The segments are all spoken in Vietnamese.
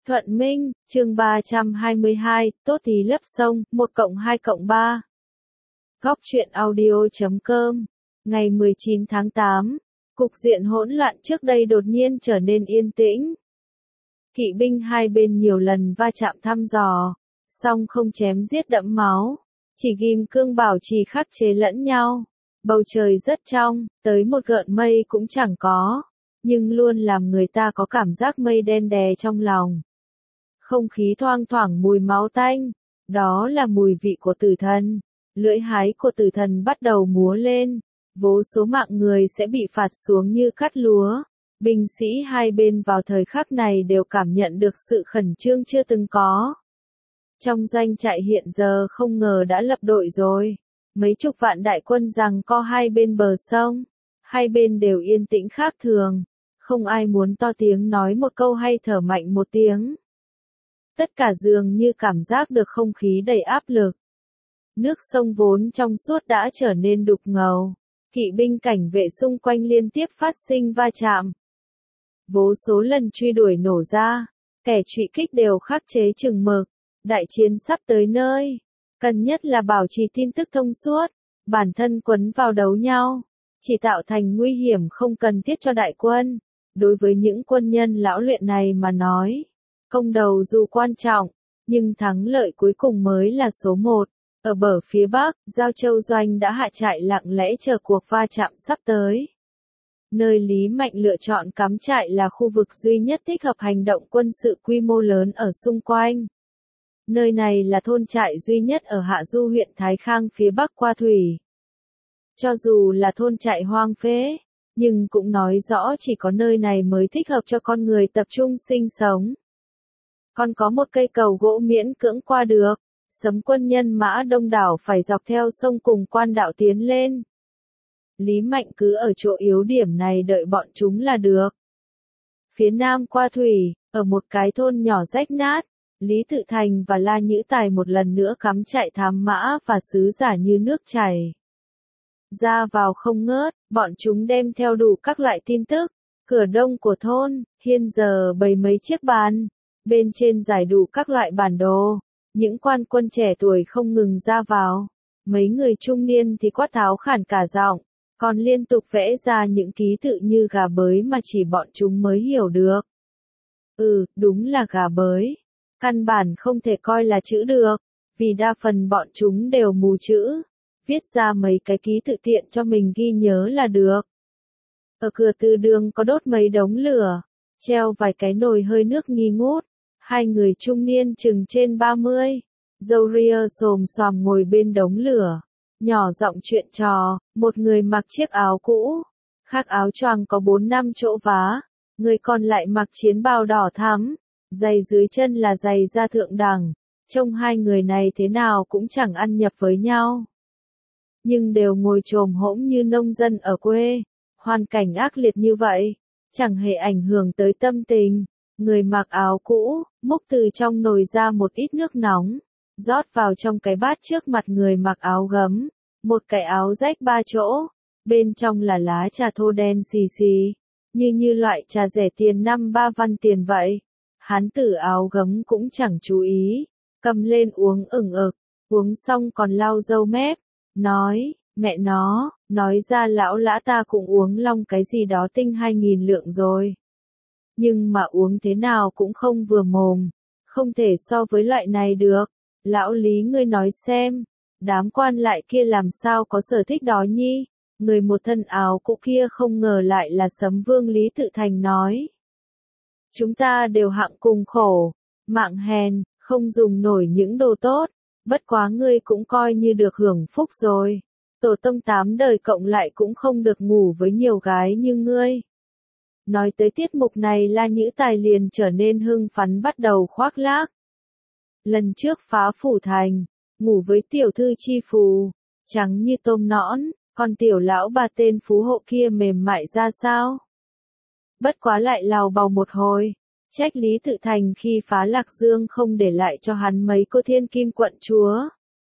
Thuận Minh, chương 322, tốt tí lấp sông, 1+2+3. Góc truyện audio.com. Ngày 19 tháng 8, cục diện hỗn loạn trước đây đột nhiên trở nên yên tĩnh. Kỵ binh hai bên nhiều lần va chạm thăm dò, song không chém giết đẫm máu, chỉ ghim cương bảo trì khắc chế lẫn nhau. Bầu trời rất trong, tới một gợn mây cũng chẳng có, nhưng luôn làm người ta có cảm giác mây đen đè trong lòng. Không khí thoang thoảng mùi máu tanh, đó là mùi vị của tử thần. Lưỡi hái của tử thần bắt đầu múa lên, vô số mạng người sẽ bị phạt xuống như cắt lúa. Binh sĩ hai bên vào thời khắc này đều cảm nhận được sự khẩn trương chưa từng có. Trong doanh trại hiện giờ không ngờ đã lập đội rồi. Mấy chục vạn đại quân giằng co hai bên bờ sông. Hai bên đều yên tĩnh khác thường. Không ai muốn to tiếng nói một câu hay thở mạnh một tiếng. Tất cả dường như cảm giác được không khí đầy áp lực. Nước sông vốn trong suốt đã trở nên đục ngầu. Kỵ binh cảnh vệ xung quanh liên tiếp phát sinh va chạm. Vô số lần truy đuổi nổ ra, kẻ truy kích đều khắc chế chừng mực. Đại chiến sắp tới nơi. Cần nhất là bảo trì tin tức thông suốt. Bản thân quấn vào đấu nhau, chỉ tạo thành nguy hiểm không cần thiết cho đại quân. Đối với những quân nhân lão luyện này mà nói, công đầu dù quan trọng, nhưng thắng lợi cuối cùng mới là số một. Ở bờ phía bắc, Giao Châu Doanh đã hạ trại lặng lẽ chờ cuộc va chạm sắp tới. Nơi Lý Mạnh lựa chọn cắm trại là khu vực duy nhất thích hợp hành động quân sự quy mô lớn ở xung quanh. Nơi này là thôn trại duy nhất ở Hạ Du huyện Thái Khang phía bắc qua thủy. Cho dù là thôn trại hoang phế, nhưng cũng nói rõ chỉ có nơi này mới thích hợp cho con người tập trung sinh sống. Còn có một cây cầu gỗ miễn cưỡng qua được, sấm quân nhân mã đông đảo phải dọc theo sông cùng quan đạo tiến lên. Lý Mạnh cứ ở chỗ yếu điểm này đợi bọn chúng là được. Phía nam qua thủy, ở một cái thôn nhỏ rách nát, Lý Tự Thành và La Nhữ Tài một lần nữa cắm trại thám mã và sứ giả như nước chảy. Ra vào không ngớt, bọn chúng đem theo đủ các loại tin tức. Cửa đông của thôn, hiện giờ bày mấy chiếc bàn, bên trên giải đủ các loại bản đồ. Những quan quân trẻ tuổi không ngừng ra vào. Mấy người trung niên thì quát tháo khản cả giọng, còn liên tục vẽ ra những ký tự như gà bới mà chỉ bọn chúng mới hiểu được. Đúng là gà bới. Căn bản không thể coi là chữ được, vì đa phần bọn chúng đều mù chữ. Viết ra mấy cái ký tự tiện cho mình ghi nhớ là được. Ở cửa từ đường có đốt mấy đống lửa, treo vài cái nồi hơi nước nghi ngút. Hai người trung niên chừng trên 30, râu ria xồm xoàm ngồi bên đống lửa, nhỏ giọng chuyện trò. Một người mặc chiếc áo cũ, khác áo choàng có 4-5 chỗ vá, người còn lại mặc chiến bào đỏ thắm, giày dưới chân là giày da thượng đẳng. Trông hai người này thế nào cũng chẳng ăn nhập với nhau, nhưng đều ngồi chồm hỗn như nông dân ở quê. Hoàn cảnh ác liệt như vậy, chẳng hề ảnh hưởng tới tâm tình. Người mặc áo cũ, múc từ trong nồi ra một ít nước nóng, rót vào trong cái bát trước mặt người mặc áo gấm, một cái áo rách 3 chỗ, bên trong là lá trà thô đen xì xì, như loại trà rẻ tiền 5-3 văn tiền vậy. Hán tử áo gấm cũng chẳng chú ý, cầm lên uống ửng ực, uống xong còn lau râu mép, nói, mẹ nó, nói ra lão lã ta cũng uống long cái gì đó tinh 2.000 lượng rồi. Nhưng mà uống thế nào cũng không vừa mồm, không thể so với loại này được. Lão Lý ngươi nói xem, đám quan lại kia làm sao có sở thích đó nhi? Người một thân áo cũ kia không ngờ lại là Sấm Vương Lý Tự Thành nói. Chúng ta đều hạng cùng khổ, mạng hèn, không dùng nổi những đồ tốt, bất quá ngươi cũng coi như được hưởng phúc rồi. Tổ tông 8 đời cộng lại cũng không được ngủ với nhiều gái như ngươi. Nói tới tiết mục này La Nhữ Tài liền trở nên hưng phấn bắt đầu khoác lác. Lần trước phá phủ thành, ngủ với tiểu thư chi phù, trắng như tôm nõn, còn tiểu lão bà tên phú hộ kia mềm mại ra sao? Bất quá lại lào bào một hồi, trách Lý Tự Thành khi phá Lạc Dương không để lại cho hắn mấy cô thiên kim quận chúa.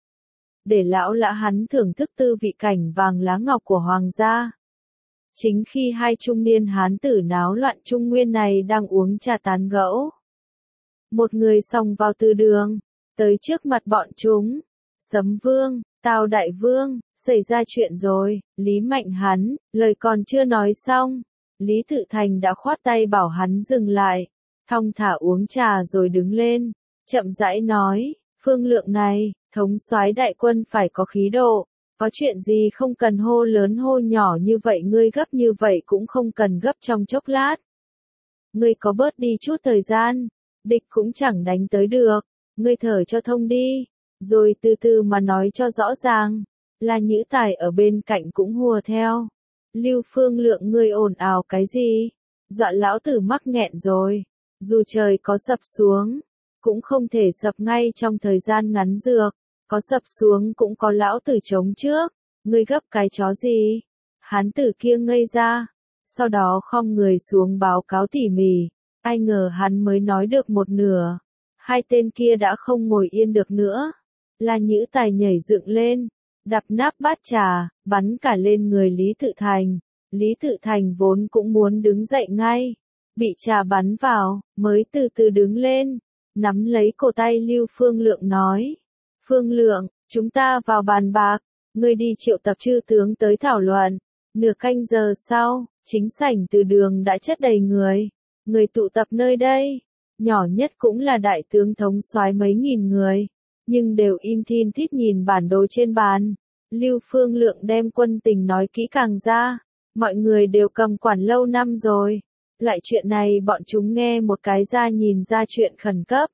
Để lão lã hắn thưởng thức tư vị cảnh vàng lá ngọc của hoàng gia. Chính khi hai trung niên hán tử náo loạn Trung Nguyên này đang uống trà tán gẫu, Một người xông vào từ đường, tới trước mặt bọn chúng. Sấm Vương, Tào Đại Vương, xảy ra chuyện rồi, Lý Mạnh hắn, lời còn chưa nói xong. Lý Tự Thành đã khoát tay bảo hắn dừng lại, thong thả uống trà rồi đứng lên, chậm rãi nói, Phương Lượng này, thống soái đại quân phải có khí độ, có chuyện gì không cần hô lớn hô nhỏ như vậy, ngươi gấp như vậy cũng không cần gấp trong chốc lát. Ngươi có bớt đi chút thời gian, địch cũng chẳng đánh tới được, ngươi thở cho thông đi, rồi từ từ mà nói cho rõ ràng. Là Nhữ Tài ở bên cạnh cũng hùa theo. Lưu Phương Lượng, ngươi ồn ào cái gì? Dọa lão tử mắc nghẹn rồi. Dù trời có sập xuống, cũng không thể sập ngay trong thời gian ngắn dược. Có sập xuống cũng có lão tử chống trước. Ngươi gấp cái chó gì? Hán tử kia ngây ra. Sau đó khom người xuống báo cáo tỉ mỉ. Ai ngờ hắn mới nói được một nửa. Hai tên kia đã không ngồi yên được nữa. Là Nhữ Tài nhảy dựng lên, đập nắp bát trà, bắn cả lên người Lý Tự Thành. Lý Tự Thành vốn cũng muốn đứng dậy ngay, bị trà bắn vào, mới từ từ đứng lên, nắm lấy cổ tay Lưu Phương Lượng nói. Phương Lượng, chúng ta vào bàn bạc, ngươi đi triệu tập chư tướng tới thảo luận. Nửa canh giờ sau, chính sảnh từ đường đã chất đầy người. Người tụ tập nơi đây, nhỏ nhất cũng là đại tướng thống soái mấy nghìn người, nhưng đều im thin thít nhìn bản đồ trên bàn. Lưu Phương Lượng đem quân tình nói kỹ càng ra, mọi người đều cầm quản lâu năm rồi. Loại chuyện này bọn chúng nghe một cái ra nhìn ra chuyện khẩn cấp.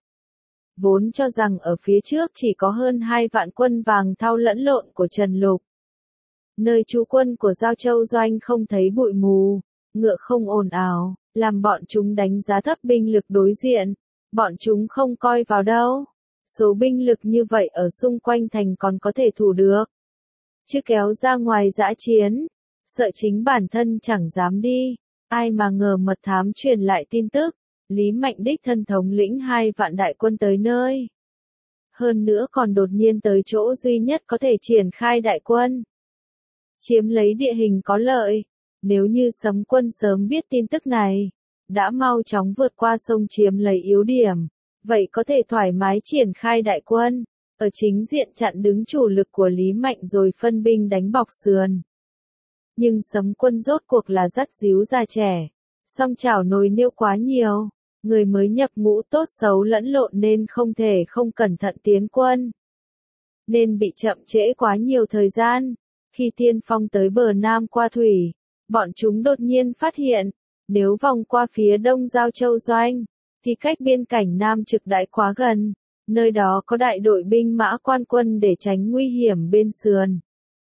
Vốn cho rằng ở phía trước chỉ có hơn 2 vạn quân vàng thau lẫn lộn của Trần Lục. Nơi trú quân của Giao Châu Doanh không thấy bụi mù, ngựa không ồn ào, làm bọn chúng đánh giá thấp binh lực đối diện. Bọn chúng không coi vào đâu. Số binh lực như vậy ở xung quanh thành còn có thể thủ được. Chứ kéo ra ngoài dã chiến, sợ chính bản thân chẳng dám đi. Ai mà ngờ mật thám truyền lại tin tức, Lý Mạnh đích thân thống lĩnh 2 vạn đại quân tới nơi. Hơn nữa còn đột nhiên tới chỗ duy nhất có thể triển khai đại quân. Chiếm lấy địa hình có lợi. Nếu như Sấm quân sớm biết tin tức này, đã mau chóng vượt qua sông chiếm lấy yếu điểm, vậy có thể thoải mái triển khai đại quân, ở chính diện chặn đứng chủ lực của Lý Mạnh rồi phân binh đánh bọc sườn. Nhưng Sấm quân rốt cuộc là dắt díu già trẻ, song chảo nồi niêu quá nhiều, người mới nhập ngũ tốt xấu lẫn lộn nên không thể không cẩn thận tiến quân. Nên bị chậm trễ quá nhiều thời gian. Khi tiên phong tới bờ Nam qua thủy, bọn chúng đột nhiên phát hiện, nếu vòng qua phía đông Giao Châu Doanh, thì cách biên cảnh Nam Trực Đại quá gần, nơi đó có đại đội binh mã quan quân để tránh nguy hiểm bên sườn.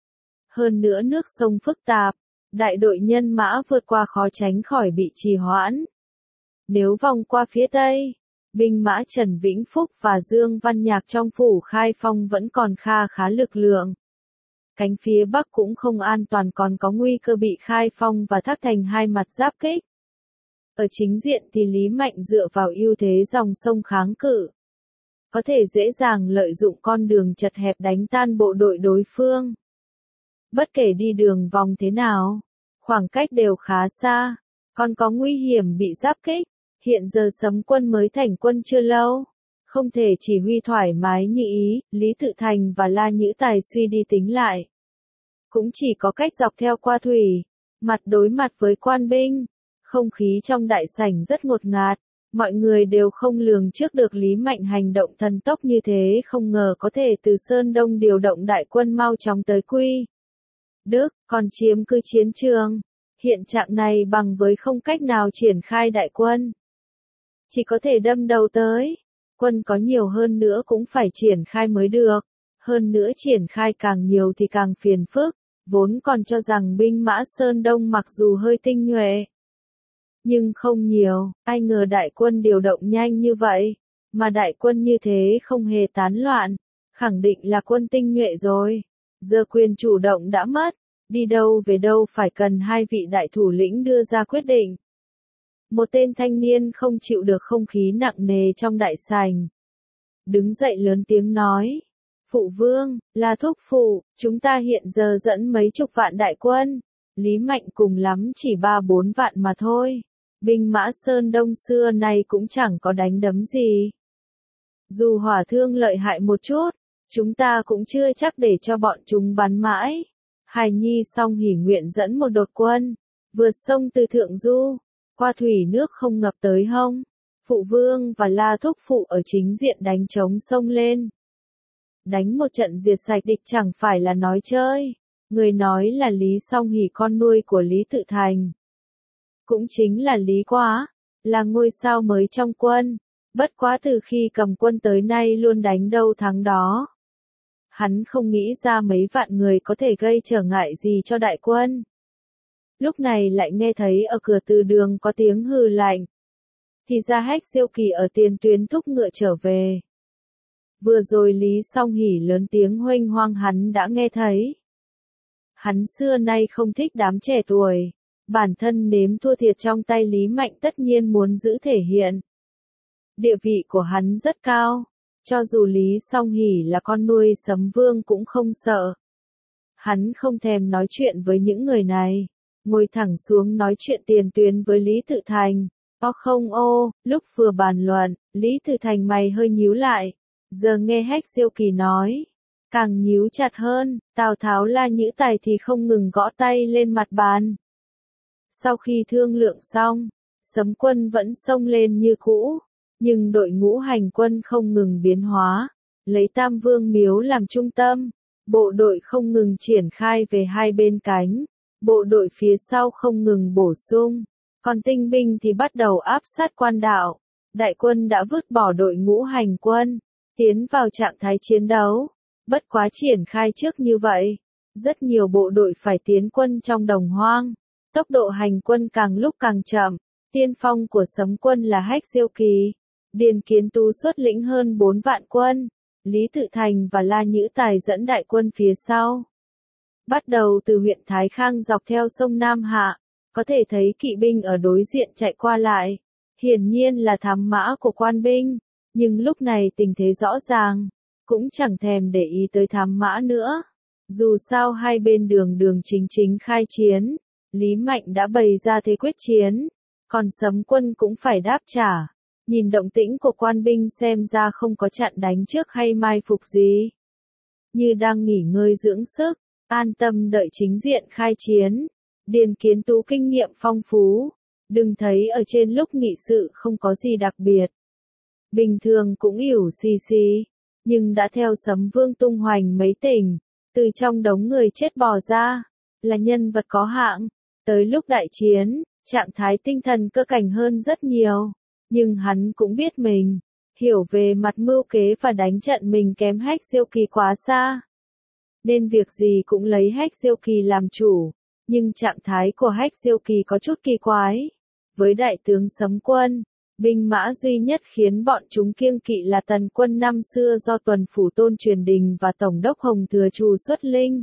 Hơn nữa nước sông phức tạp, đại đội nhân mã vượt qua khó tránh khỏi bị trì hoãn. Nếu vòng qua phía Tây, binh mã Trần Vĩnh Phúc và Dương Văn Nhạc trong phủ Khai Phong vẫn còn kha khá lực lượng. Cánh phía Bắc cũng không an toàn, còn có nguy cơ bị Khai Phong và Thác Thành hai mặt giáp kích. Ở chính diện thì Lý Mạnh dựa vào ưu thế dòng sông kháng cự, có thể dễ dàng lợi dụng con đường chật hẹp đánh tan bộ đội đối phương. Bất kể đi đường vòng thế nào, khoảng cách đều khá xa, còn có nguy hiểm bị giáp kích. Hiện giờ Sấm quân mới thành quân chưa lâu, không thể chỉ huy thoải mái như ý. Lý Tự Thành và La Nhữ Tài suy đi tính lại, cũng chỉ có cách dọc theo qua thủy, mặt đối mặt với quan binh. Không khí trong đại sảnh rất ngột ngạt, mọi người đều không lường trước được Lý Mạnh hành động thần tốc như thế, không ngờ có thể từ Sơn Đông điều động đại quân mau chóng tới Quy Đức, còn chiếm cứ chiến trường. Hiện trạng này bằng với không cách nào triển khai đại quân, chỉ có thể đâm đầu tới. Quân có nhiều hơn nữa cũng phải triển khai mới được, hơn nữa triển khai càng nhiều thì càng phiền phức. Vốn còn cho rằng binh mã Sơn Đông mặc dù hơi tinh nhuệ, nhưng không nhiều, ai ngờ đại quân điều động nhanh như vậy, mà đại quân như thế không hề tán loạn, khẳng định là quân tinh nhuệ rồi. Giờ quyền chủ động đã mất, đi đâu về đâu phải cần 2 vị đại thủ lĩnh đưa ra quyết định. Một tên thanh niên không chịu được không khí nặng nề trong đại sảnh, đứng dậy lớn tiếng nói. Phụ vương, là thúc phụ, chúng ta hiện giờ dẫn mấy chục vạn đại quân, Lý Mạnh cùng lắm chỉ 3-4 vạn mà thôi. Binh mã Sơn Đông xưa nay cũng chẳng có đánh đấm gì, Dù hỏa thương lợi hại một chút, chúng ta cũng chưa chắc để cho bọn chúng bắn mãi. Hài Nhi song hỉ nguyện dẫn một đột quân, vượt sông từ Thượng Du, qua thủy nước không ngập tới hông. Phụ vương và La Thúc Phụ ở chính diện đánh trống sông lên. Đánh một trận diệt sạch địch chẳng phải là nói chơi. Người nói là Lý Song Hỉ con nuôi của Lý Tự Thành. Cũng chính là Lý Quá, là ngôi sao mới trong quân. Bất quá từ khi cầm quân tới nay luôn đánh đâu thắng đó. Hắn không nghĩ ra mấy vạn người có thể gây trở ngại gì cho đại quân. Lúc này lại nghe thấy ở cửa từ đường có tiếng hừ lạnh. Thì ra Hách Diêu Kỳ ở tiền tuyến thúc ngựa trở về. Vừa rồi Lý Song Hỉ lớn tiếng huênh hoang hắn đã nghe thấy. Hắn xưa nay không thích đám trẻ tuổi. Bản thân nếm thua thiệt trong tay Lý Mạnh tất nhiên muốn giữ thể hiện. Địa vị của hắn rất cao. Cho dù Lý Song Hỉ là con nuôi Sấm Vương cũng không sợ. Hắn không thèm nói chuyện với những người này. Ngồi thẳng xuống nói chuyện tiền tuyến với Lý Tự Thành. Không lúc vừa bàn luận, Lý Tự Thành mày hơi nhíu lại. Giờ nghe Hách Diêu Kỳ nói. Càng nhíu chặt hơn, Tào Tháo La Nhữ Tài thì không ngừng gõ tay lên mặt bàn. Sau khi thương lượng xong, Sấm quân vẫn xông lên như cũ. Nhưng đội ngũ hành quân không ngừng biến hóa, lấy Tam Vương Miếu làm trung tâm, bộ đội không ngừng triển khai về hai bên cánh, bộ đội phía sau không ngừng bổ sung, còn tinh binh thì bắt đầu áp sát quan đạo. Đại quân đã vứt bỏ đội ngũ hành quân, tiến vào trạng thái chiến đấu. Bất quá triển khai trước như vậy, rất nhiều bộ đội phải tiến quân trong đồng hoang, tốc độ hành quân càng lúc càng chậm. Tiên phong của Sấm quân là Hách Diêu Kỳ. Điền Kiến Tú xuất lĩnh hơn 4 vạn quân, Lý Tự Thành và La Nhữ Tài dẫn đại quân phía sau. Bắt đầu từ huyện Thái Khang dọc theo sông Nam Hạ, có thể thấy kỵ binh ở đối diện chạy qua lại. Hiển nhiên là thám mã của quan binh, nhưng lúc này tình thế rõ ràng, cũng chẳng thèm để ý tới thám mã nữa. Dù sao hai bên đường đường chính chính khai chiến, Lý Mạnh đã bày ra thế quyết chiến, còn Sấm quân cũng phải đáp trả. Nhìn động tĩnh của quan binh xem ra không có chặn đánh trước hay mai phục gì. Như đang nghỉ ngơi dưỡng sức, an tâm đợi chính diện khai chiến. Điền Kiến Tú kinh nghiệm phong phú, đừng thấy ở trên lúc nghị sự không có gì đặc biệt. Bình thường cũng ỉu xì xì, nhưng đã theo Sấm Vương tung hoành mấy tỉnh, từ trong đống người chết bò ra, là nhân vật có hạng. Tới lúc đại chiến, trạng thái tinh thần cơ cảnh hơn rất nhiều. Nhưng hắn cũng biết mình, hiểu về mặt mưu kế và đánh trận mình kém Hách Diêu Kỳ quá xa. Nên việc gì cũng lấy Hách Diêu Kỳ làm chủ, nhưng trạng thái của Hách Diêu Kỳ có chút kỳ quái. Với đại tướng Sấm quân, binh mã duy nhất khiến bọn chúng kiêng kỵ là Tần quân năm xưa do Tuần Phủ Tôn Truyền Đình và Tổng đốc Hồng Thừa Trù xuất linh.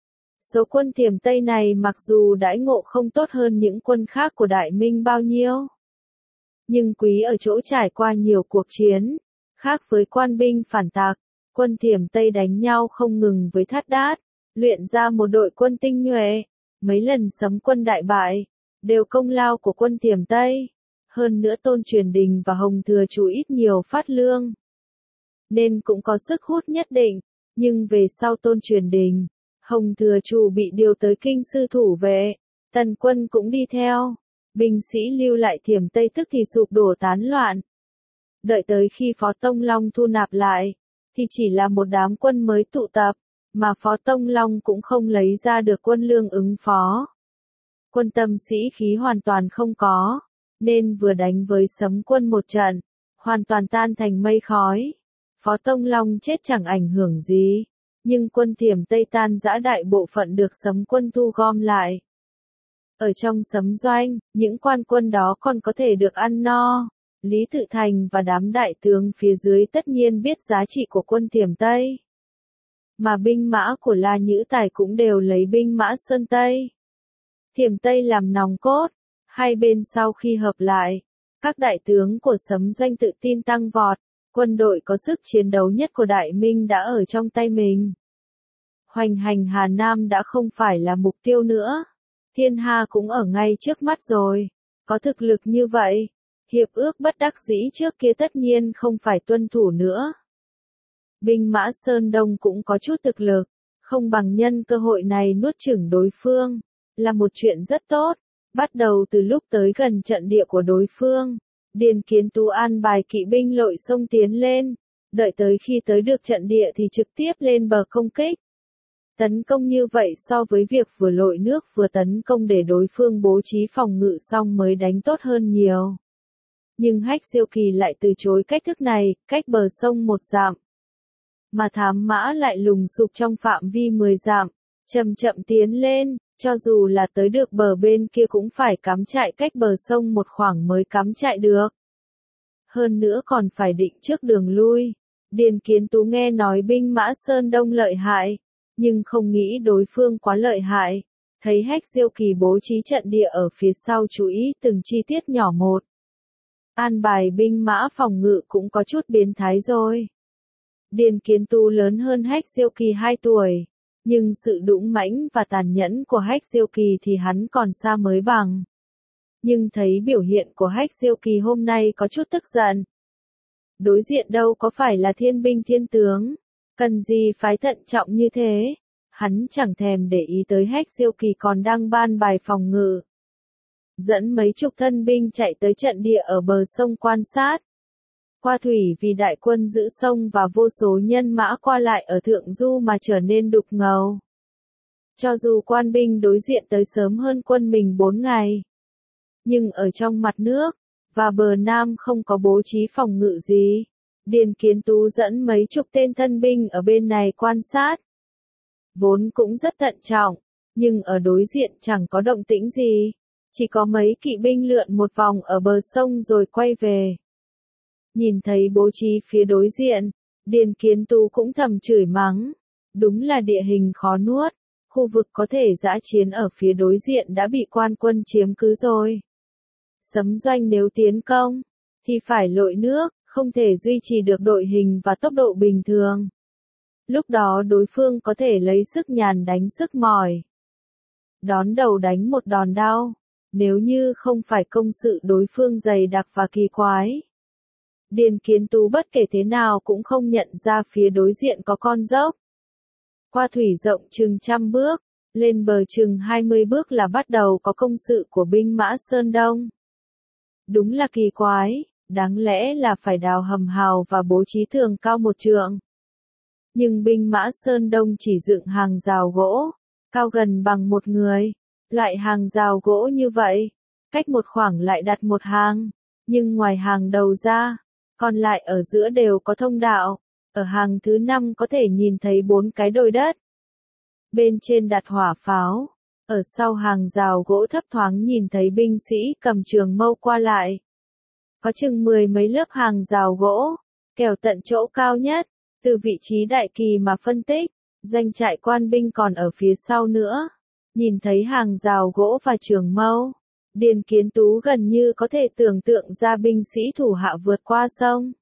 Số quân Thiểm Tây này mặc dù đãi ngộ không tốt hơn những quân khác của Đại Minh bao nhiêu, nhưng quý ở chỗ trải qua nhiều cuộc chiến. Khác với quan binh phản tặc, quân Thiểm Tây đánh nhau không ngừng với Thát Đát, luyện ra một đội quân tinh nhuệ. Mấy lần Sấm quân đại bại, đều công lao của quân Thiểm Tây. Hơn nữa Tôn Truyền Đình và Hồng Thừa Trù ít nhiều phát lương, nên cũng có sức hút nhất định. Nhưng về sau Tôn Truyền Đình, Hồng Thừa Trù bị điều tới Kinh Sư thủ vệ, Tần quân cũng đi theo. Binh sĩ lưu lại Thiểm Tây tức thì sụp đổ tán loạn. Đợi tới khi Phó Tông Long thu nạp lại, thì chỉ là một đám quân mới tụ tập, mà Phó Tông Long cũng không lấy ra được quân lương ứng phó. Quân tâm sĩ khí hoàn toàn không có, nên vừa đánh với Sấm quân một trận, hoàn toàn tan thành mây khói. Phó Tông Long chết chẳng ảnh hưởng gì, nhưng quân Thiểm Tây tan rã đại bộ phận được Sấm quân thu gom lại. Ở trong Sấm doanh, những quan quân đó còn có thể được ăn no. Lý Tự Thành và đám đại tướng phía dưới tất nhiên biết giá trị của quân Thiểm Tây. Mà binh mã của La Nhữ Tài cũng đều lấy binh mã Sơn Tây, Thiểm Tây làm nòng cốt. Hai bên sau khi hợp lại, các đại tướng của Sấm doanh tự tin tăng vọt. Quân đội có sức chiến đấu nhất của Đại Minh đã ở trong tay mình. Hoành hành Hà Nam đã không phải là mục tiêu nữa. Thiên Hà cũng ở ngay trước mắt rồi. Có thực lực như vậy, hiệp ước bất đắc dĩ trước kia tất nhiên không phải tuân thủ nữa. Binh mã Sơn Đông cũng có chút thực lực, không bằng nhân cơ hội này nuốt chửng đối phương, là một chuyện rất tốt. Bắt đầu từ lúc tới gần trận địa của đối phương, Điền Kiến Tú an bài kỵ binh lội sông tiến lên, đợi tới khi tới được trận địa thì trực tiếp lên bờ công kích. Tấn công như vậy so với việc vừa lội nước vừa tấn công để đối phương bố trí phòng ngự xong mới đánh tốt hơn nhiều. Nhưng Hách Diêu Kỳ lại từ chối cách thức này, cách bờ sông 1 dặm. Mà thám mã lại lùng sục trong phạm vi 10 dặm, chậm chậm tiến lên, cho dù là tới được bờ bên kia cũng phải cắm trại cách bờ sông một khoảng mới cắm trại được. Hơn nữa còn phải định trước đường lui. Điền Kiến Tú nghe nói binh mã Sơn Đông lợi hại, nhưng không nghĩ đối phương quá lợi hại. Thấy Hách Diêu Kỳ bố trí trận địa ở phía sau chú ý từng chi tiết nhỏ một. An bài binh mã phòng ngự cũng có chút biến thái rồi. Điền Kiến Tú lớn hơn Hách Diêu Kỳ 2 tuổi, nhưng sự dũng mãnh và tàn nhẫn của Hách Diêu Kỳ thì hắn còn xa mới bằng. Nhưng thấy biểu hiện của Hách Diêu Kỳ hôm nay có chút tức giận. Đối diện đâu có phải là thiên binh thiên tướng, cần gì phái thận trọng như thế. Hắn chẳng thèm để ý tới Hách Diêu Kỳ còn đang ban bài phòng ngự. Dẫn mấy chục thân binh chạy tới trận địa ở bờ sông quan sát. Qua thủy vì đại quân giữ sông và vô số nhân mã qua lại ở thượng du mà trở nên đục ngầu. Cho dù quan binh đối diện tới sớm hơn quân mình 4 ngày, nhưng ở trong mặt nước và bờ nam không có bố trí phòng ngự gì. Điền Kiến Tú dẫn mấy chục tên thân binh ở bên này quan sát. Vốn cũng rất thận trọng, nhưng ở đối diện chẳng có động tĩnh gì, chỉ có mấy kỵ binh lượn một vòng ở bờ sông rồi quay về. Nhìn thấy bố trí phía đối diện, Điền Kiến Tú cũng thầm chửi mắng. Đúng là địa hình khó nuốt, khu vực có thể dã chiến ở phía đối diện đã bị quan quân chiếm cứ rồi. Sấm doanh nếu tiến công, thì phải lội nước, không thể duy trì được đội hình và tốc độ bình thường. Lúc đó đối phương có thể lấy sức nhàn đánh sức mỏi. Đón đầu đánh một đòn đau, nếu như không phải công sự đối phương dày đặc và kỳ quái. Điền Kiến Tú bất kể thế nào cũng không nhận ra phía đối diện có con dốc. Qua thủy rộng chừng 100 bước, lên bờ chừng 20 bước là bắt đầu có công sự của binh mã Sơn Đông. Đúng là kỳ quái, đáng lẽ là phải đào hầm hào và bố trí tường cao 1 trượng. Nhưng binh mã Sơn Đông chỉ dựng hàng rào gỗ, cao gần bằng 1 người. Loại hàng rào gỗ như vậy, cách một khoảng lại đặt một hàng, nhưng ngoài hàng đầu ra, còn lại ở giữa đều có thông đạo, ở hàng thứ 5 có thể nhìn thấy 4 cái đồi đất. Bên trên đặt hỏa pháo, ở sau hàng rào gỗ thấp thoáng nhìn thấy binh sĩ cầm trường mâu qua lại. Có chừng 10 mấy lớp hàng rào gỗ, kèo tận chỗ cao nhất, từ vị trí đại kỳ mà phân tích, doanh trại quan binh còn ở phía sau nữa. Nhìn thấy hàng rào gỗ và trường mâu, Điền Kiến Tú gần như có thể tưởng tượng ra binh sĩ thủ hạ vượt qua sông.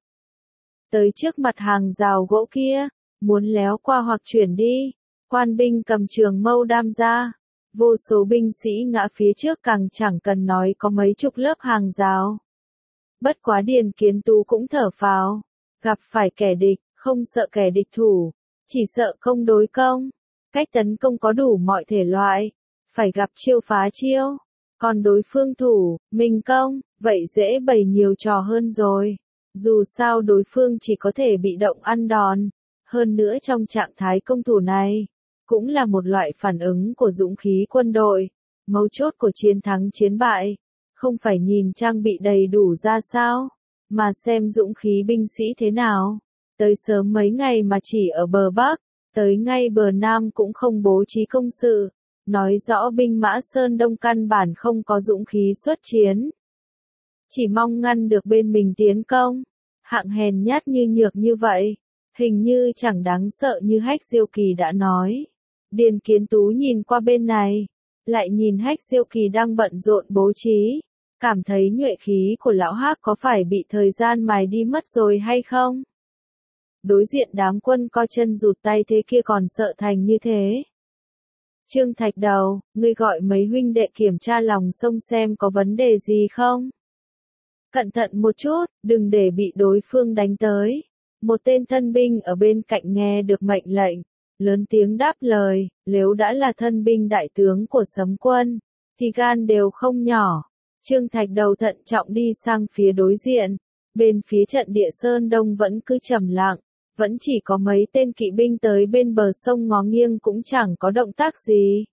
Tới trước mặt hàng rào gỗ kia, muốn léo qua hoặc chuyển đi, quan binh cầm trường mâu đam ra. Vô số binh sĩ ngã phía trước càng chẳng cần nói có mấy chục lớp hàng rào. Bất quá Điền Kiến Tú cũng thở phào, gặp phải kẻ địch, không sợ kẻ địch thủ, chỉ sợ công đối công. Cách tấn công có đủ mọi thể loại, phải gặp chiêu phá chiêu. Còn đối phương thủ, mình công, vậy dễ bày nhiều trò hơn rồi. Dù sao đối phương chỉ có thể bị động ăn đòn. Hơn nữa trong trạng thái công thủ này, cũng là một loại phản ứng của dũng khí quân đội. Mấu chốt của chiến thắng chiến bại, không phải nhìn trang bị đầy đủ ra sao, mà xem dũng khí binh sĩ thế nào. Tới sớm mấy ngày mà chỉ ở bờ Bắc, tới ngay bờ Nam cũng không bố trí công sự. Nói rõ binh mã Sơn Đông căn bản không có dũng khí xuất chiến. Chỉ mong ngăn được bên mình tiến công. Hạng hèn nhát như nhược như vậy, hình như chẳng đáng sợ như Hách Diêu Kỳ đã nói. Điền Kiến Tú nhìn qua bên này, lại nhìn Hách Diêu Kỳ đang bận rộn bố trí, cảm thấy nhuệ khí của lão Hắc có phải bị thời gian mài đi mất rồi hay không? Đối diện đám quân co chân rụt tay thế kia còn sợ thành như thế. Trương Thạch Đầu, ngươi gọi mấy huynh đệ kiểm tra lòng sông xem có vấn đề gì không? Cẩn thận một chút, đừng để bị đối phương đánh tới. Một tên thân binh ở bên cạnh nghe được mệnh lệnh, lớn tiếng đáp lời, nếu đã là thân binh đại tướng của Sấm quân, thì gan đều không nhỏ. Trương Thạch Đầu thận trọng đi sang phía đối diện, bên phía trận địa Sơn Đông vẫn cứ trầm lặng, vẫn chỉ có mấy tên kỵ binh tới bên bờ sông ngó nghiêng cũng chẳng có động tác gì.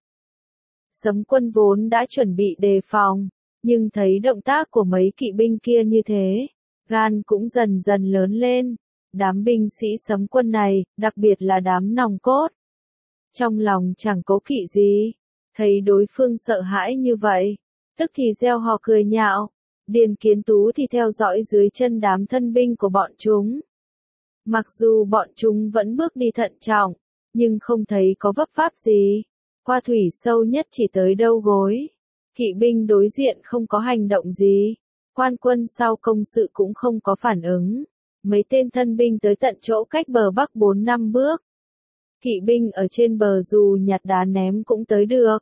Sấm quân vốn đã chuẩn bị đề phòng, nhưng thấy động tác của mấy kỵ binh kia như thế, gan cũng dần dần lớn lên. Đám binh sĩ Sấm quân này, đặc biệt là đám nòng cốt, trong lòng chẳng cố kỵ gì, thấy đối phương sợ hãi như vậy, tức thì reo hò cười nhạo. Điền Kiến Tú thì theo dõi dưới chân đám thân binh của bọn chúng. Mặc dù bọn chúng vẫn bước đi thận trọng, nhưng không thấy có vấp váp gì. Qua thủy sâu nhất chỉ tới đầu gối. Kỵ binh đối diện không có hành động gì. Quan quân sau công sự cũng không có phản ứng. Mấy tên thân binh tới tận chỗ cách bờ bắc 4-5 bước. Kỵ binh ở trên bờ dù nhặt đá ném cũng tới được.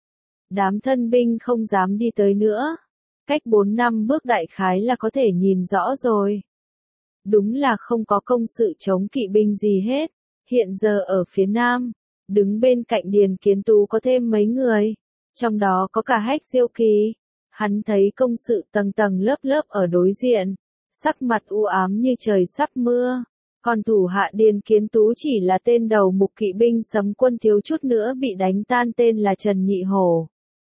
Đám thân binh không dám đi tới nữa. Cách 4-5 bước đại khái là có thể nhìn rõ rồi. Đúng là không có công sự chống kỵ binh gì hết. Hiện giờ ở phía nam, đứng bên cạnh Điền Kiến Tú có thêm mấy người. Trong đó có cả Hách Diêu Kỳ. Hắn thấy công sự tầng tầng lớp lớp ở đối diện. Sắc mặt u ám như trời sắp mưa. Còn thủ hạ Điền Kiến Tú chỉ là tên đầu mục kỵ binh Sấm quân thiếu chút nữa bị đánh tan, tên là Trần Nhị Hổ.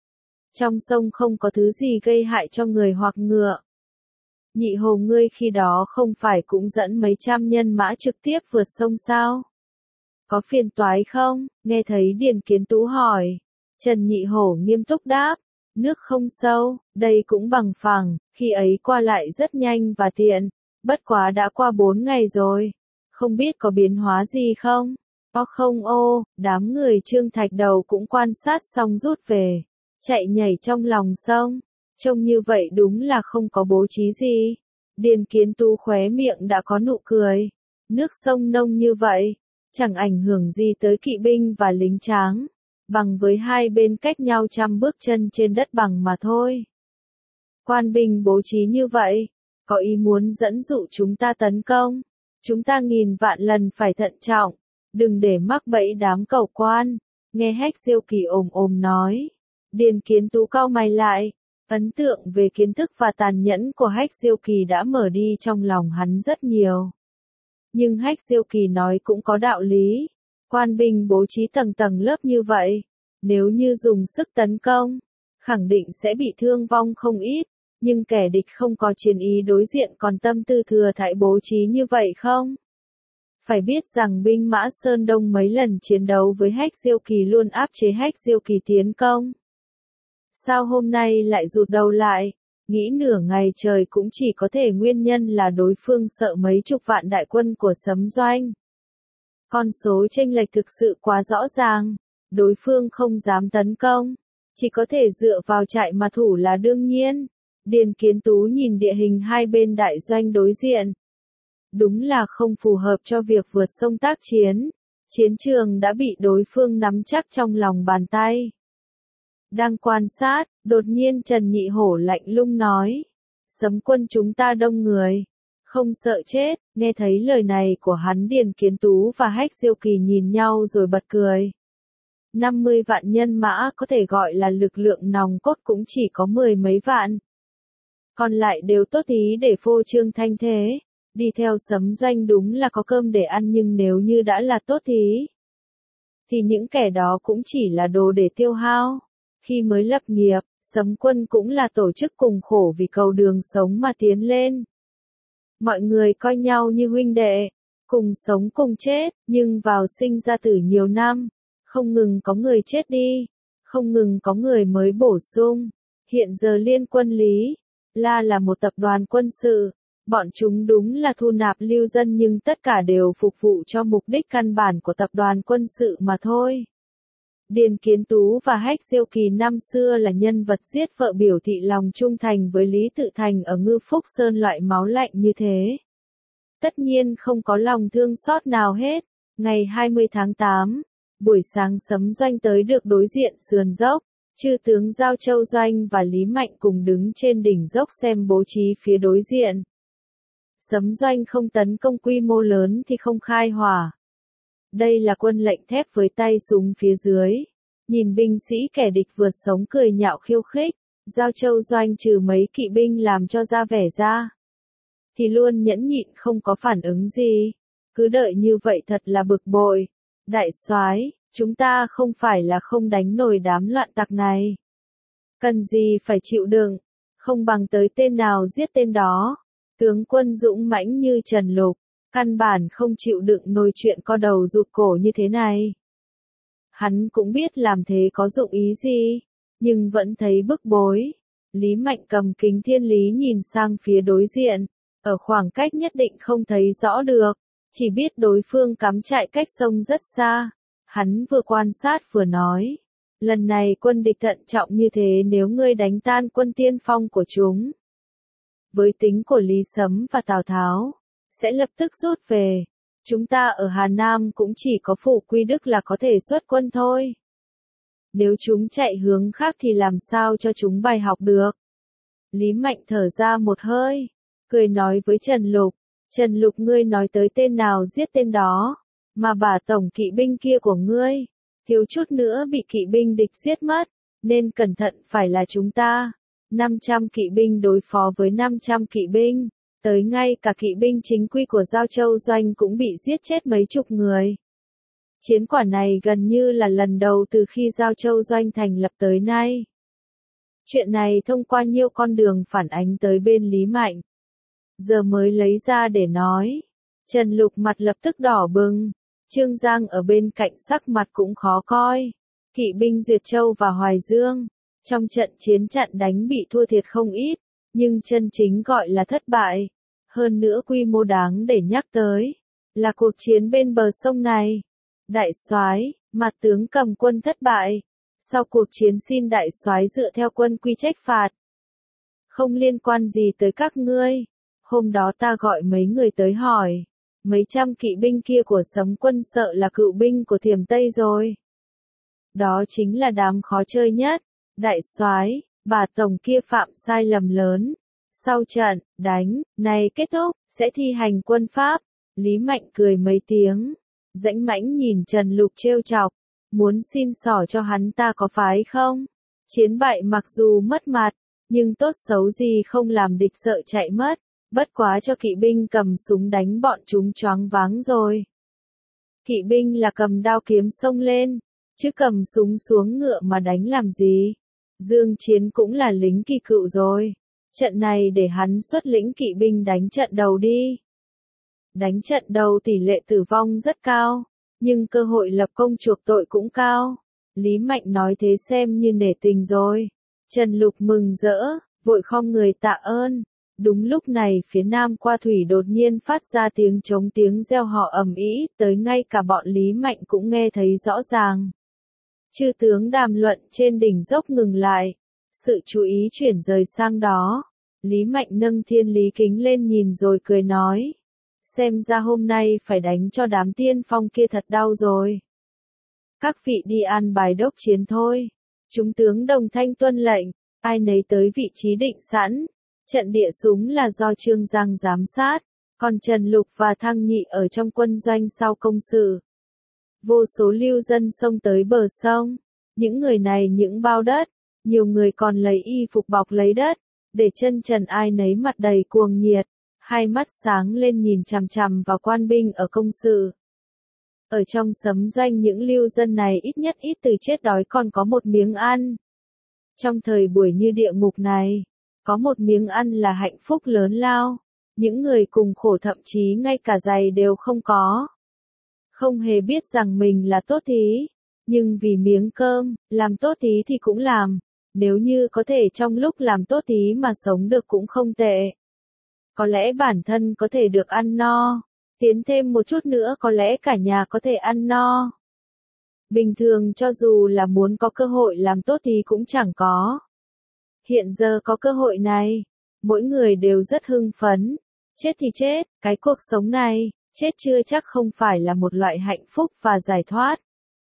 Trong sông không có thứ gì gây hại cho người hoặc ngựa. Nhị Hổ ngươi khi đó không phải cũng dẫn mấy trăm nhân mã trực tiếp vượt sông sao? Có phiền toái không? Nghe thấy Điền Kiến Tú hỏi. Trần Nhị Hổ nghiêm túc đáp. Nước không sâu, đây cũng bằng phẳng, khi ấy qua lại rất nhanh và tiện. Bất quá đã qua 4 ngày rồi. Không biết có biến hóa gì không? Không ô, đám người Trương Thạch Đầu cũng quan sát xong rút về. Chạy nhảy trong lòng sông. Trông như vậy đúng là không có bố trí gì. Điền Kiến Tú khóe miệng đã có nụ cười. Nước sông nông như vậy, chẳng ảnh hưởng gì tới kỵ binh và lính tráng. Bằng với hai bên cách nhau 100 bước chân trên đất bằng mà thôi. Quan binh bố trí như vậy, có ý muốn dẫn dụ chúng ta tấn công. Chúng ta nghìn vạn lần phải thận trọng, đừng để mắc bẫy đám cẩu quan. Nghe Hách Diêu Kỳ ồm nói. Điền Kiến Tú cau mày lại, ấn tượng về kiến thức và tàn nhẫn của Hách Diêu Kỳ đã mở đi trong lòng hắn rất nhiều. Nhưng Hách Diêu Kỳ nói cũng có đạo lý. Quan binh bố trí tầng tầng lớp như vậy, nếu như dùng sức tấn công, khẳng định sẽ bị thương vong không ít, nhưng kẻ địch không có chiến ý đối diện còn tâm tư thừa thãi bố trí như vậy không? Phải biết rằng binh mã Sơn Đông mấy lần chiến đấu với Hách Diêu Kỳ luôn áp chế Hách Diêu Kỳ tiến công. Sao hôm nay lại rụt đầu lại? Nghĩ nửa ngày trời cũng chỉ có thể nguyên nhân là đối phương sợ mấy chục vạn đại quân của Sấm doanh. Con số chênh lệch thực sự quá rõ ràng, đối phương không dám tấn công, chỉ có thể dựa vào chạy mà thủ là đương nhiên. Điền Kiến Tú nhìn địa hình hai bên đại doanh đối diện. Đúng là không phù hợp cho việc vượt sông tác chiến, chiến trường đã bị đối phương nắm chắc trong lòng bàn tay. Đang quan sát, đột nhiên Trần Nhị Hổ lạnh lùng nói. Sấm quân chúng ta đông người, không sợ chết. Nghe thấy lời này của hắn, Điền Kiến Tú và Hách Diêu Kỳ nhìn nhau rồi bật cười. 50 vạn nhân mã có thể gọi là lực lượng nòng cốt cũng chỉ có 10 mấy vạn. Còn lại đều tốt ý để phô trương thanh thế. Đi theo Sấm doanh đúng là có cơm để ăn, nhưng nếu như đã là tốt ý, thì những kẻ đó cũng chỉ là đồ để tiêu hao. Khi mới lập nghiệp, Sấm quân cũng là tổ chức cùng khổ vì cầu đường sống mà tiến lên. Mọi người coi nhau như huynh đệ, cùng sống cùng chết, nhưng vào sinh ra tử nhiều năm, không ngừng có người chết đi, không ngừng có người mới bổ sung. Hiện giờ Liên quân Lý La là một tập đoàn quân sự, bọn chúng đúng là thu nạp lưu dân nhưng tất cả đều phục vụ cho mục đích căn bản của tập đoàn quân sự mà thôi. Điền Kiến Tú và Hách Diêu Kỳ năm xưa là nhân vật giết vợ biểu thị lòng trung thành với Lý Tự Thành ở Ngư Phúc Sơn, loại máu lạnh như thế. Tất nhiên không có lòng thương xót nào hết. Ngày 20 tháng 8, buổi sáng Sấm doanh tới được đối diện sườn dốc, Chư tướng Giao Châu Doanh và Lý Mạnh cùng đứng trên đỉnh dốc xem bố trí phía đối diện. Sấm Doanh không tấn công quy mô lớn thì không khai hỏa. Đây là quân lệnh thép với tay súng phía dưới. Nhìn binh sĩ kẻ địch vượt sống cười nhạo khiêu khích, Giao Châu Doanh trừ mấy kỵ binh làm cho ra vẻ ra, thì luôn nhẫn nhịn không có phản ứng gì. Cứ đợi như vậy thật là bực bội. Đại soái, chúng ta không phải là không đánh nổi đám loạn tặc này. Cần gì phải chịu đựng, không bằng tới tên nào giết tên đó. Tướng quân dũng mãnh như Trần Lục, căn bản không chịu đựng nổi chuyện co đầu rụt cổ như thế này. Hắn cũng biết làm thế có dụng ý gì, nhưng vẫn thấy bức bối. Lý Mạnh cầm kính thiên lý nhìn sang phía đối diện, ở khoảng cách nhất định không thấy rõ được, chỉ biết đối phương cắm trại cách sông rất xa. Hắn vừa quan sát vừa nói, lần này quân địch thận trọng như thế, nếu ngươi đánh tan quân tiên phong của chúng, với tính của Lý Sấm và Tào Tháo, sẽ lập tức rút về. Chúng ta ở Hà Nam cũng chỉ có Phủ Quy Đức là có thể xuất quân thôi. Nếu chúng chạy hướng khác thì làm sao cho chúng bài học được. Lý Mạnh thở ra một hơi, cười nói với Trần Lục, Trần Lục, ngươi nói tới tên nào giết tên đó, mà bả tổng kỵ binh kia của ngươi, thiếu chút nữa bị kỵ binh địch giết mất, nên cẩn thận phải là chúng ta. 500 kỵ binh đối phó với 500 kỵ binh, tới ngay cả kỵ binh chính quy của Giao Châu Doanh cũng bị giết chết mấy chục người. Chiến quả này gần như là lần đầu từ khi Giao Châu Doanh thành lập tới nay. Chuyện này thông qua nhiều con đường phản ánh tới bên Lý Mạnh, giờ mới lấy ra để nói. Trần Lục mặt lập tức đỏ bừng, Trương Giang ở bên cạnh sắc mặt cũng khó coi. Kỵ binh Duyệt Châu và Hoài Dương, trong trận chiến chặn đánh bị thua thiệt không ít, nhưng chân chính gọi là thất bại. Hơn nữa quy mô đáng để nhắc tới, là cuộc chiến bên bờ sông này. Đại soái, mặt tướng cầm quân thất bại. Sau cuộc chiến xin đại soái dựa theo quân quy trách phạt. Không liên quan gì tới các ngươi. Hôm đó ta gọi mấy người tới hỏi, mấy trăm kỵ binh kia của Sấm quân sợ là cựu binh của Thiểm Tây rồi. Đó chính là đám khó chơi nhất. Đại soái, bà tổng kia phạm sai lầm lớn. Sau trận đánh này kết thúc, sẽ thi hành quân pháp. Lý Mạnh cười mấy tiếng, rãnh mãnh nhìn Trần Lục trêu chọc, muốn xin xỏ cho hắn ta có phái không? Chiến bại mặc dù mất mặt, nhưng tốt xấu gì không làm địch sợ chạy mất, bất quá cho kỵ binh cầm súng đánh bọn chúng choáng váng rồi. Kỵ binh là cầm đao kiếm xông lên, chứ cầm súng xuống ngựa mà đánh làm gì? Dương Chiến cũng là lính kỳ cựu rồi. Trận này để hắn xuất lĩnh kỵ binh đánh trận đầu đi. Đánh trận đầu tỷ lệ tử vong rất cao, nhưng cơ hội lập công chuộc tội cũng cao. Lý Mạnh nói thế xem như nể tình rồi. Trần Lục mừng rỡ, vội khom người tạ ơn. Đúng lúc này phía nam qua thủy đột nhiên phát ra tiếng trống, tiếng reo hò ầm ĩ, tới ngay cả bọn Lý Mạnh cũng nghe thấy rõ ràng. Chư tướng đàm luận trên đỉnh dốc ngừng lại, sự chú ý chuyển rời sang đó. Lý Mạnh nâng thiên lý kính lên nhìn rồi cười nói, xem ra hôm nay phải đánh cho đám tiên phong kia thật đau rồi. Các vị đi an bài đốc chiến thôi. Chúng tướng đồng thanh tuân lệnh, ai nấy tới vị trí định sẵn. Trận địa súng là do Trương Giang giám sát, còn Trần Lục và Thăng Nhị ở trong quân doanh sau công sự. Vô số lưu dân xông tới bờ sông, những người này những bao đất, nhiều người còn lấy y phục bọc lấy đất, để chân trần ai nấy mặt đầy cuồng nhiệt, hai mắt sáng lên nhìn chằm chằm vào quan binh ở công sự. Ở trong Sấm Doanh những lưu dân này ít từ chết đói còn có một miếng ăn. Trong thời buổi như địa ngục này, có một miếng ăn là hạnh phúc lớn lao, những người cùng khổ thậm chí ngay cả giày đều không có. Không hề biết rằng mình là tốt thí, nhưng vì miếng cơm, làm tốt thí thì cũng làm, nếu như có thể trong lúc làm tốt thí mà sống được cũng không tệ. Có lẽ bản thân có thể được ăn no, tiến thêm một chút nữa có lẽ cả nhà có thể ăn no. Bình thường cho dù là muốn có cơ hội làm tốt thì cũng chẳng có. Hiện giờ có cơ hội này, mỗi người đều rất hưng phấn. Chết thì chết, cái cuộc sống này, chết chưa chắc không phải là một loại hạnh phúc và giải thoát.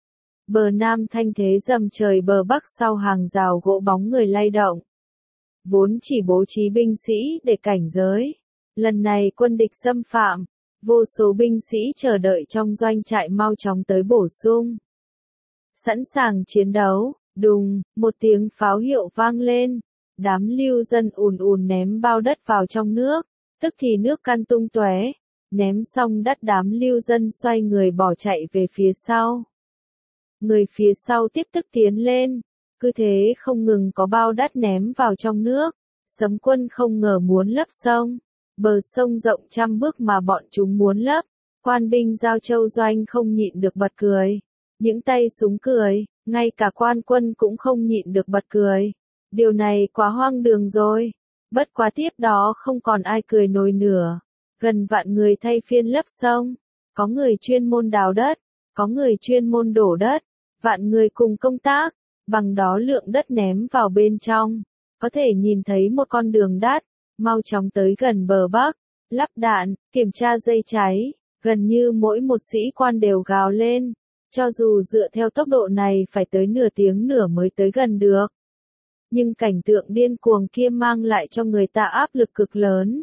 Bờ nam thanh thế dầm trời, bờ bắc sau hàng rào gỗ bóng người lay động. Vốn chỉ bố trí binh sĩ để cảnh giới. Lần này quân địch xâm phạm, vô số binh sĩ chờ đợi trong doanh trại mau chóng tới bổ sung. Sẵn sàng chiến đấu, đùng, một tiếng pháo hiệu vang lên. Đám lưu dân ùn ùn ném bao đất vào trong nước, tức thì nước căn tung tóe. Ném xong đất, đám lưu dân xoay người bỏ chạy về phía sau. Người phía sau tiếp tục tiến lên, cứ thế không ngừng có bao đất ném vào trong nước. Sấm quân không ngờ muốn lấp sông, bờ sông rộng 100 bước mà bọn chúng muốn lấp. Quan binh Giao Châu doanh không nhịn được bật cười. Những tay súng cười, ngay cả quan quân cũng không nhịn được bật cười. Điều này quá hoang đường rồi. Bất quá tiếp đó không còn ai cười nổi nữa. Gần vạn người thay phiên lấp sông. Có người chuyên môn đào đất, có người chuyên môn đổ đất. Vạn người cùng công tác, bằng đó lượng đất ném vào bên trong. Có thể nhìn thấy một con đường đắt, mau chóng tới gần bờ bắc, lắp đạn, kiểm tra dây cháy. Gần như mỗi một sĩ quan đều gào lên. Cho dù dựa theo tốc độ này phải tới nửa tiếng nữa mới tới gần được. Nhưng cảnh tượng điên cuồng kia mang lại cho người ta áp lực cực lớn.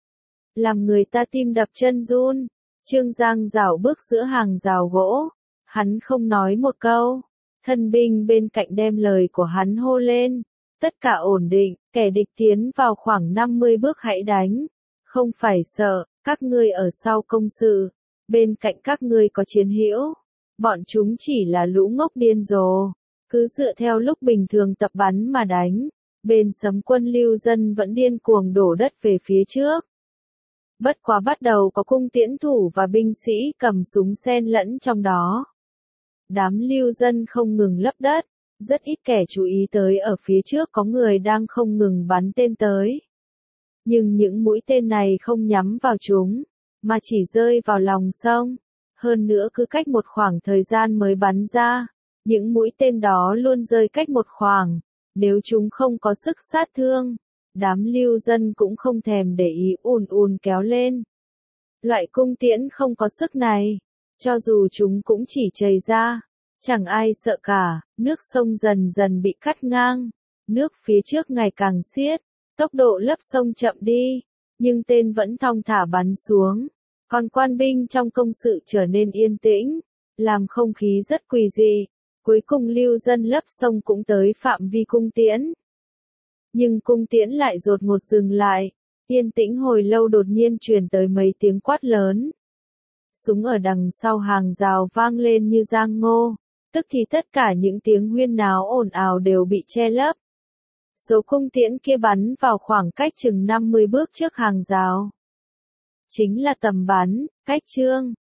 Làm người ta tim đập chân run. Trương Giang rảo bước giữa hàng rào gỗ. Hắn không nói một câu. Thân binh bên cạnh đem lời của hắn hô lên. Tất cả ổn định, kẻ địch tiến vào khoảng 50 bước hãy đánh. Không phải sợ, các ngươi ở sau công sự. Bên cạnh các ngươi có chiến hữu. Bọn chúng chỉ là lũ ngốc điên rồ. Cứ dựa theo lúc bình thường tập bắn mà đánh. Bên Sấm quân lưu dân vẫn điên cuồng đổ đất về phía trước. Bất quá bắt đầu có cung tiễn thủ và binh sĩ cầm súng xen lẫn trong đó. Đám lưu dân không ngừng lấp đất. Rất ít kẻ chú ý tới ở phía trước có người đang không ngừng bắn tên tới. Nhưng những mũi tên này không nhắm vào chúng, mà chỉ rơi vào lòng sông. Hơn nữa cứ cách một khoảng thời gian mới bắn ra. Những mũi tên đó luôn rơi cách một khoảng. Nếu chúng không có sức sát thương, đám lưu dân cũng không thèm để ý ùn ùn kéo lên. Loại cung tiễn không có sức này, cho dù chúng cũng chỉ chầy ra. Chẳng ai sợ cả, nước sông dần dần bị cắt ngang. Nước phía trước ngày càng xiết, tốc độ lấp sông chậm đi, nhưng tên vẫn thong thả bắn xuống. Còn quan binh trong công sự trở nên yên tĩnh, làm không khí rất quỷ dị. Cuối cùng lưu dân lấp sông cũng tới phạm vi cung tiễn. Nhưng cung tiễn lại đột ngột dừng lại, yên tĩnh hồi lâu đột nhiên truyền tới mấy tiếng quát lớn. Súng ở đằng sau hàng rào vang lên như giang ngô, tức thì tất cả những tiếng huyên náo ồn ào đều bị che lấp. Số cung tiễn kia bắn vào khoảng cách chừng 50 bước trước hàng rào. Chính là tầm bắn, cách Trương